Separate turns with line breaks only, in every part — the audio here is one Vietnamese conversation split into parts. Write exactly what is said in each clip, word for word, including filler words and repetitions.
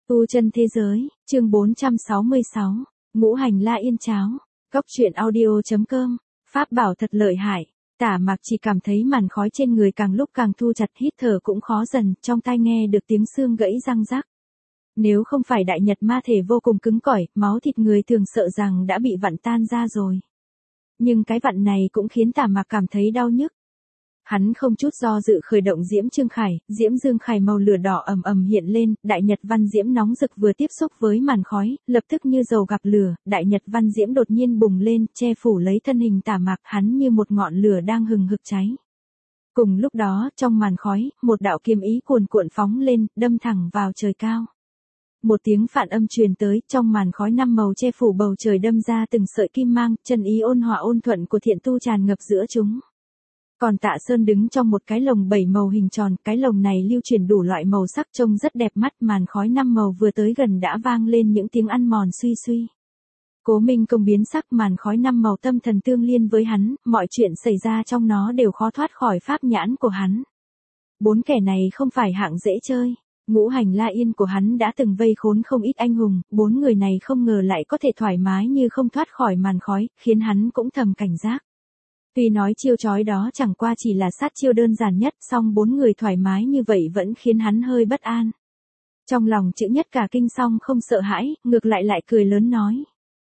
Tu chân thế giới, chương bốn trăm sáu mươi sáu, ngũ hành la yên cháo, cốc truyện audio.com, pháp bảo thật lợi hại. Tả Mạc chỉ cảm thấy màn khói trên người càng lúc càng thu chặt, hít thở cũng khó dần, trong tai nghe được tiếng xương gãy răng rắc. Nếu không phải đại nhật ma thể vô cùng cứng cỏi, máu thịt người thường sợ rằng đã bị vặn tan ra rồi. Nhưng cái vặn này cũng khiến Tả Mạc cảm thấy đau nhức. Hắn không chút do dự khởi động diễm trương khải, diễm dương khải màu lửa đỏ ầm ầm hiện lên, đại nhật văn diễm nóng rực vừa tiếp xúc với màn khói, lập tức như dầu gặp lửa, đại nhật văn diễm đột nhiên bùng lên, che phủ lấy thân hình Tả Mạc, hắn như một ngọn lửa đang hừng hực cháy. Cùng lúc đó, trong màn khói, một đạo kiếm ý cuồn cuộn phóng lên, đâm thẳng vào trời cao. Một tiếng phản âm truyền tới, trong màn khói năm màu che phủ bầu trời đâm ra từng sợi kim mang, chân ý ôn hòa ôn thuận của thiện tu tràn ngập giữa chúng. Còn Tạ Sơn đứng trong một cái lồng bảy màu hình tròn, cái lồng này lưu truyền đủ loại màu sắc trông rất đẹp mắt, màn khói năm màu vừa tới gần đã vang lên những tiếng ăn mòn suy suy. Cố Minh Công biến sắc, màn khói năm màu tâm thần tương liên với hắn, mọi chuyện xảy ra trong nó đều khó thoát khỏi pháp nhãn của hắn. Bốn kẻ này không phải hạng dễ chơi. Ngũ hành la yên của hắn đã từng vây khốn không ít anh hùng, bốn người này không ngờ lại có thể thoải mái như không thoát khỏi màn khói, khiến hắn cũng thầm cảnh giác. Tuy nói chiêu chói đó chẳng qua chỉ là sát chiêu đơn giản nhất, song bốn người thoải mái như vậy vẫn khiến hắn hơi bất an. Trong lòng chữ nhất cả kinh xong không sợ hãi, ngược lại lại cười lớn nói.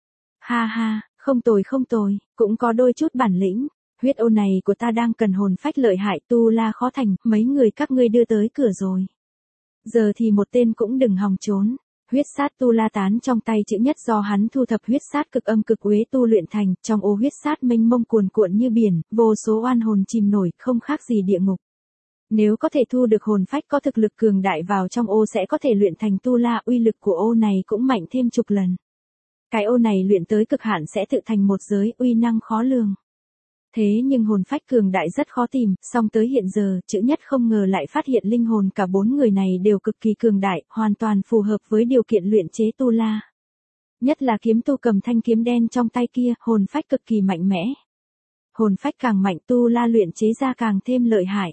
Ha ha, không tồi không tồi, cũng có đôi chút bản lĩnh, huyết ô này của ta đang cần hồn phách lợi hại, tu la khó thành, mấy người các ngươi đưa tới cửa rồi. Giờ thì một tên cũng đừng hòng trốn. Huyết sát tu la tán trong tay chữ nhất do hắn thu thập huyết sát cực âm cực uế tu luyện thành, trong ô huyết sát mênh mông cuồn cuộn như biển, vô số oan hồn chìm nổi, không khác gì địa ngục. Nếu có thể thu được hồn phách có thực lực cường đại vào trong ô sẽ có thể luyện thành tu la, uy lực của ô này cũng mạnh thêm chục lần. Cái ô này luyện tới cực hạn sẽ tự thành một giới, uy năng khó lường. Thế nhưng hồn phách cường đại rất khó tìm, song tới hiện giờ, chữ nhất không ngờ lại phát hiện linh hồn cả bốn người này đều cực kỳ cường đại, hoàn toàn phù hợp với điều kiện luyện chế tu la. Nhất là kiếm tu cầm thanh kiếm đen trong tay kia, hồn phách cực kỳ mạnh mẽ. Hồn phách càng mạnh tu la luyện chế ra càng thêm lợi hại.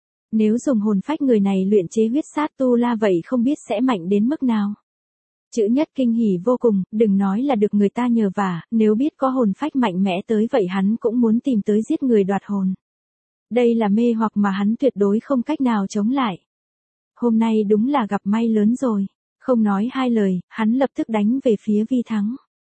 Nếu dùng hồn phách người này luyện chế huyết sát tu la vậy không biết sẽ mạnh đến mức nào. Chữ nhất kinh hỉ vô cùng, đừng nói là được người ta nhờ vả, nếu biết có hồn phách mạnh mẽ tới vậy hắn cũng muốn tìm tới giết người đoạt hồn. Đây là mê hoặc mà hắn tuyệt đối không cách nào chống lại. Hôm nay đúng là gặp may lớn rồi. Không nói hai lời, hắn lập tức đánh về phía Vi Thắng.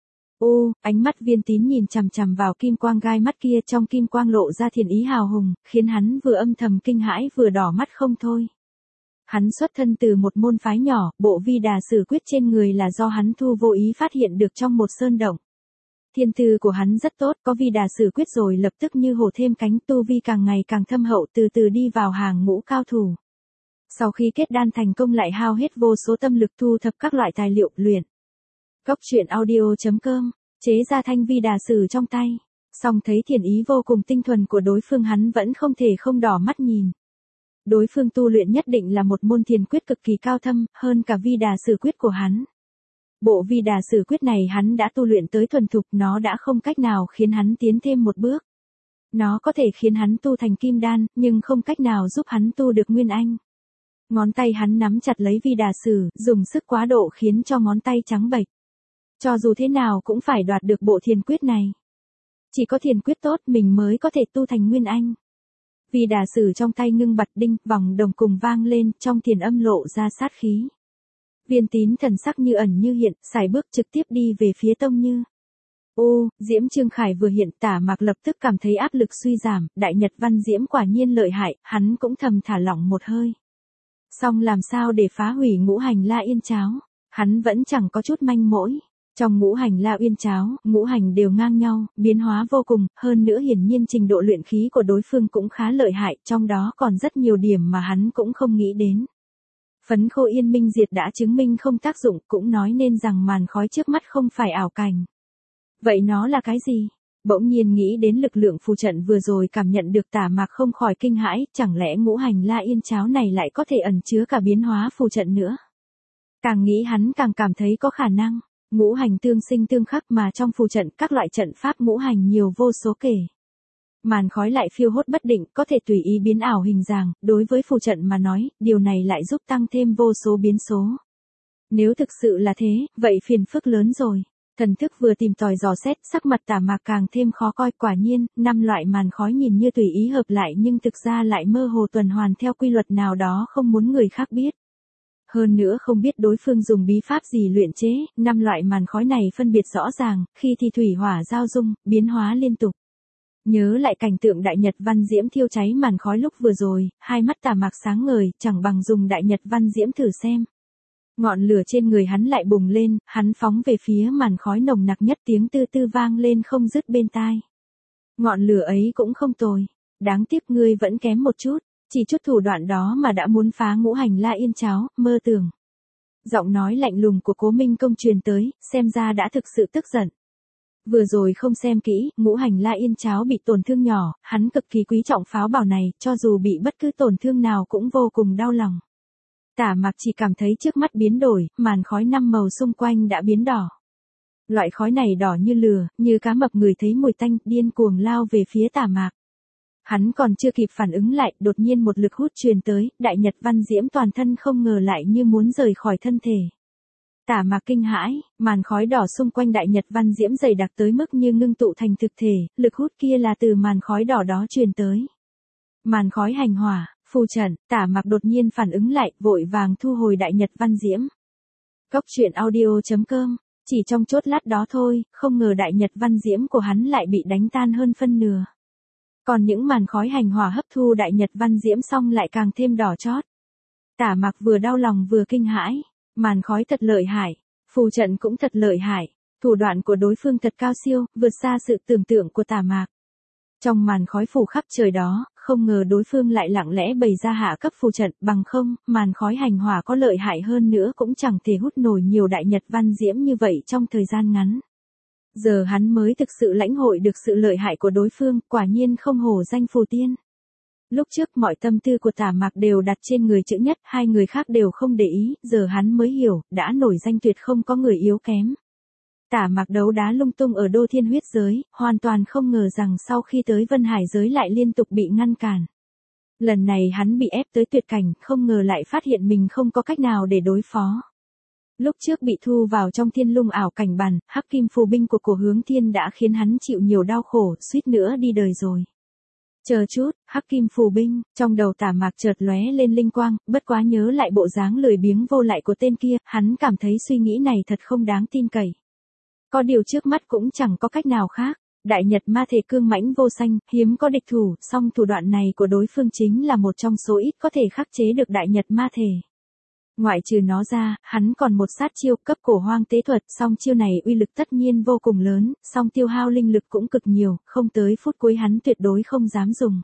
Ô, ánh mắt Viên Tín nhìn chằm chằm vào kim quang gai mắt kia, trong kim quang lộ ra thiện ý hào hùng, khiến hắn vừa âm thầm kinh hãi vừa đỏ mắt không thôi. Hắn xuất thân từ một môn phái nhỏ, bộ vi đà sử quyết trên người là do hắn thu vô ý phát hiện được trong một sơn động. Thiên tư của hắn rất tốt, có vi đà sử quyết rồi lập tức như hổ thêm cánh, tu vi càng ngày càng thâm hậu, từ từ đi vào hàng ngũ cao thủ. Sau khi kết đan thành công lại hao hết vô số tâm lực thu thập các loại tài liệu luyện. Cốc truyện audio.com, chế ra thanh vi đà sử trong tay. Song thấy thiện ý vô cùng tinh thuần của đối phương hắn vẫn không thể không đỏ mắt nhìn. Đối phương tu luyện nhất định là một môn thiền quyết cực kỳ cao thâm, hơn cả vi đà sử quyết của hắn. Bộ vi đà sử quyết này hắn đã tu luyện tới thuần thục, nó đã không cách nào khiến hắn tiến thêm một bước. Nó có thể khiến hắn tu thành kim đan, nhưng không cách nào giúp hắn tu được nguyên anh. Ngón tay hắn nắm chặt lấy vi đà sử, dùng sức quá độ khiến cho ngón tay trắng bệch. Cho dù thế nào cũng phải đoạt được bộ thiền quyết này. Chỉ có thiền quyết tốt mình mới có thể tu thành nguyên anh. Vi đà sử trong tay ngưng bật đinh, vòng đồng cùng vang lên, trong thiền âm lộ ra sát khí. Viên Tín thần sắc như ẩn như hiện, sải bước trực tiếp đi về phía Tông Như. Ô, diễm trương khải vừa hiện, Tả Mạc lập tức cảm thấy áp lực suy giảm, đại nhật văn diễm quả nhiên lợi hại, hắn cũng thầm thả lỏng một hơi. Song làm sao để phá hủy ngũ hành la yên cháo, hắn vẫn chẳng có chút manh mối. Trong ngũ hành la uyên cháo, ngũ hành đều ngang nhau, biến hóa vô cùng, hơn nữa hiển nhiên trình độ luyện khí của đối phương cũng khá lợi hại, trong đó còn rất nhiều điểm mà hắn cũng không nghĩ đến. Phấn khô yên minh diệt đã chứng minh không tác dụng, cũng nói nên rằng màn khói trước mắt không phải ảo cảnh. Vậy nó là cái gì? Bỗng nhiên nghĩ đến lực lượng phù trận vừa rồi cảm nhận được Tả Mạc không khỏi kinh hãi, chẳng lẽ ngũ hành la yên cháo này lại có thể ẩn chứa cả biến hóa phù trận nữa? Càng nghĩ hắn càng cảm thấy có khả năng. Ngũ hành tương sinh tương khắc mà trong phù trận các loại trận pháp ngũ hành nhiều vô số kể. Màn khói lại phiêu hốt bất định, có thể tùy ý biến ảo hình dáng, đối với phù trận mà nói, điều này lại giúp tăng thêm vô số biến số. Nếu thực sự là thế, vậy phiền phức lớn rồi. Thần thức vừa tìm tòi dò xét, sắc mặt Tả Mạc càng thêm khó coi. Quả nhiên, năm loại màn khói nhìn như tùy ý hợp lại nhưng thực ra lại mơ hồ tuần hoàn theo quy luật nào đó không muốn người khác biết. Hơn nữa không biết đối phương dùng bí pháp gì luyện chế, năm loại màn khói này phân biệt rõ ràng, khi thì thủy hỏa giao dung, biến hóa liên tục. Nhớ lại cảnh tượng đại nhật văn diễm thiêu cháy màn khói lúc vừa rồi, hai mắt Tả Mạc sáng ngời, chẳng bằng dùng đại nhật văn diễm thử xem. Ngọn lửa trên người hắn lại bùng lên, hắn phóng về phía màn khói nồng nặc nhất, tiếng tư tư vang lên không dứt bên tai. Ngọn lửa ấy cũng không tồi, đáng tiếc ngươi vẫn kém một chút, chỉ chút thủ đoạn đó mà đã muốn phá ngũ hành La Yên Cháo, mơ tưởng. Giọng nói lạnh lùng của Cố Minh Công truyền tới, xem ra đã thực sự tức giận. Vừa rồi không xem kỹ, ngũ hành La Yên Cháo bị tổn thương nhỏ, hắn cực kỳ quý trọng pháo bảo này, cho dù bị bất cứ tổn thương nào cũng vô cùng đau lòng. Tả Mạc chỉ cảm thấy trước mắt biến đổi, màn khói năm màu xung quanh đã biến đỏ. Loại khói này đỏ như lửa, như cá mập người thấy mùi tanh, điên cuồng lao về phía Tả Mạc. Hắn còn chưa kịp phản ứng lại, đột nhiên một lực hút truyền tới, đại nhật văn diễm toàn thân không ngờ lại như muốn rời khỏi thân thể. Tả Mạc kinh hãi, màn khói đỏ xung quanh đại nhật văn diễm dày đặc tới mức như ngưng tụ thành thực thể, lực hút kia là từ màn khói đỏ đó truyền tới. Màn khói hành hỏa, phù trận, Tả Mạc đột nhiên phản ứng lại, vội vàng thu hồi đại nhật văn diễm. Cốc truyện audio chấm com, chỉ trong chốt lát đó thôi, không ngờ đại nhật văn diễm của hắn lại bị đánh tan hơn phân nửa. Còn những màn khói hành hỏa hấp thu đại nhật văn diễm xong lại càng thêm đỏ chót. Tả Mạc vừa đau lòng vừa kinh hãi, màn khói thật lợi hại, phù trận cũng thật lợi hại, thủ đoạn của đối phương thật cao siêu, vượt xa sự tưởng tượng của Tả Mạc. Trong màn khói phủ khắp trời đó, không ngờ đối phương lại lặng lẽ bày ra hạ cấp phù trận, bằng không, màn khói hành hỏa có lợi hại hơn nữa cũng chẳng thể hút nổi nhiều đại nhật văn diễm như vậy trong thời gian ngắn. Giờ hắn mới thực sự lãnh hội được sự lợi hại của đối phương, quả nhiên không hổ danh phù tiên. Lúc trước mọi tâm tư của Tả Mạc đều đặt trên người chữ nhất, hai người khác đều không để ý, giờ hắn mới hiểu, đã nổi danh tuyệt không có người yếu kém. Tả Mạc đấu đá lung tung ở Đô Thiên Huyết giới, hoàn toàn không ngờ rằng sau khi tới Vân Hải giới lại liên tục bị ngăn cản. Lần này hắn bị ép tới tuyệt cảnh, không ngờ lại phát hiện mình không có cách nào để đối phó. Lúc trước bị thu vào trong thiên lung ảo cảnh bàn, hắc kim phù binh của Cổ Hướng Thiên đã khiến hắn chịu nhiều đau khổ, suýt nữa đi đời rồi. Chờ chút, hắc kim phù binh, trong đầu Tả Mạc chợt lóe lên linh quang, bất quá nhớ lại bộ dáng lười biếng vô lại của tên kia, hắn cảm thấy suy nghĩ này thật không đáng tin cậy. Có điều trước mắt cũng chẳng có cách nào khác, đại nhật ma thể cương mãnh vô sanh, hiếm có địch thủ, song thủ đoạn này của đối phương chính là một trong số ít có thể khắc chế được đại nhật ma thể. Ngoại trừ nó ra, hắn còn một sát chiêu cấp cổ hoang tế thuật, song chiêu này uy lực tất nhiên vô cùng lớn, song tiêu hao linh lực cũng cực nhiều, không tới phút cuối hắn tuyệt đối không dám dùng.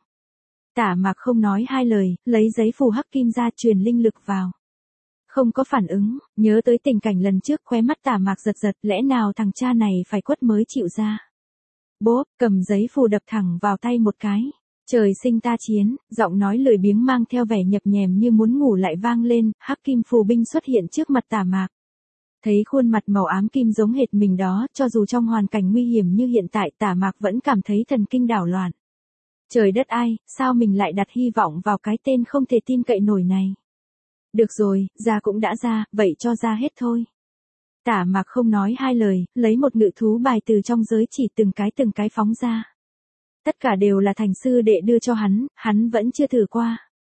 Tả Mạc không nói hai lời, lấy giấy phù hắc kim ra truyền linh lực vào. Không có phản ứng, nhớ tới tình cảnh lần trước khóe mắt Tả Mạc giật giật, lẽ nào thằng cha này phải quất mới chịu ra. Bốp, cầm giấy phù đập thẳng vào tay một cái. Trời sinh ta chiến, giọng nói lười biếng mang theo vẻ nhập nhèm như muốn ngủ lại vang lên, hắc kim phù binh xuất hiện trước mặt Tả Mạc. Thấy khuôn mặt màu ám kim giống hệt mình đó, cho dù trong hoàn cảnh nguy hiểm như hiện tại Tả Mạc vẫn cảm thấy thần kinh đảo loạn. Trời đất ai, sao mình lại đặt hy vọng vào cái tên không thể tin cậy nổi này. Được rồi, ra cũng đã ra, vậy cho ra hết thôi. Tả Mạc không nói hai lời, lấy một ngự thú bài từ trong giới chỉ từng cái từng cái phóng ra. Tất cả đều là thành sư đệ đưa cho hắn, hắn vẫn chưa thử qua.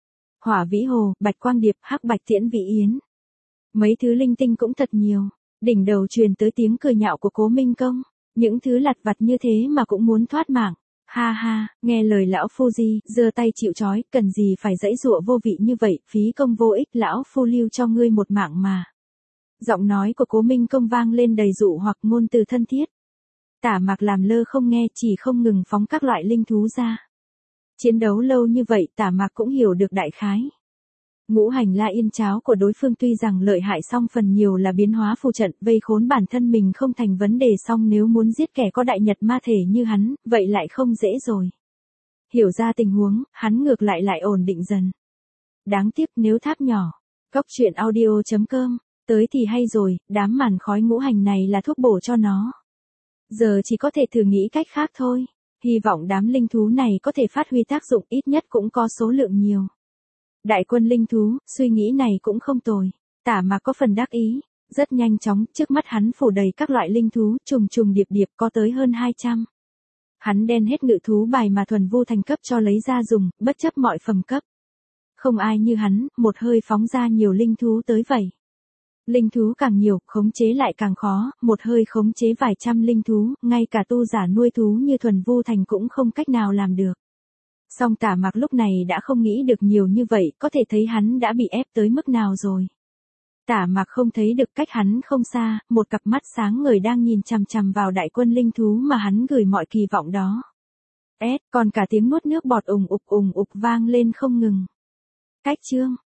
Hỏa vĩ hồ, bạch quang điệp, hắc bạch tiễn vị yến. Mấy thứ linh tinh cũng thật nhiều. Đỉnh đầu truyền tới tiếng cười nhạo của Cố Minh Công. Những thứ lặt vặt như thế mà cũng muốn thoát mạng. Ha ha, nghe lời lão phu gì, giơ tay chịu trói, cần gì phải dãy dụa vô vị như vậy, phí công vô ích, lão phu lưu cho ngươi một mạng mà. Giọng nói của Cố Minh Công vang lên đầy dụ hoặc ngôn từ thân thiết. Tả Mạc làm lơ không nghe, chỉ không ngừng phóng các loại linh thú ra. Chiến đấu lâu như vậy Tả Mạc cũng hiểu được đại khái. Ngũ hành La Yên Cháo của đối phương tuy rằng lợi hại song phần nhiều là biến hóa phù trận, vây khốn bản thân mình không thành vấn đề, song nếu muốn giết kẻ có đại nhật ma thể như hắn, vậy lại không dễ rồi. Hiểu ra tình huống, hắn ngược lại lại ổn định dần. Đáng tiếc nếu tháp nhỏ. Cốc truyện audio chấm com, tới thì hay rồi, đám màn khói ngũ hành này là thuốc bổ cho nó. Giờ chỉ có thể thử nghĩ cách khác thôi. Hy vọng đám linh thú này có thể phát huy tác dụng, ít nhất cũng có số lượng nhiều. Đại quân linh thú, suy nghĩ này cũng không tồi. Tả Mạc có phần đắc ý. Rất nhanh chóng, trước mắt hắn phủ đầy các loại linh thú, trùng trùng điệp điệp có tới hơn hai trăm. Hắn đen hết ngự thú bài mà Thuần Vu Thành cấp cho lấy ra dùng, bất chấp mọi phẩm cấp. Không ai như hắn, một hơi phóng ra nhiều linh thú tới vậy. Linh thú càng nhiều, khống chế lại càng khó, một hơi khống chế vài trăm linh thú, ngay cả tu giả nuôi thú như Thuần Vu Thành cũng không cách nào làm được. Song Tả Mạc lúc này đã không nghĩ được nhiều như vậy, có thể thấy hắn đã bị ép tới mức nào rồi. Tả Mạc không thấy được cách hắn không xa, một cặp mắt sáng ngời đang nhìn chằm chằm vào đại quân linh thú mà hắn gửi mọi kỳ vọng đó. Ét, còn cả tiếng nuốt nước bọt ùng ục ùng ục vang lên không ngừng. Cách chương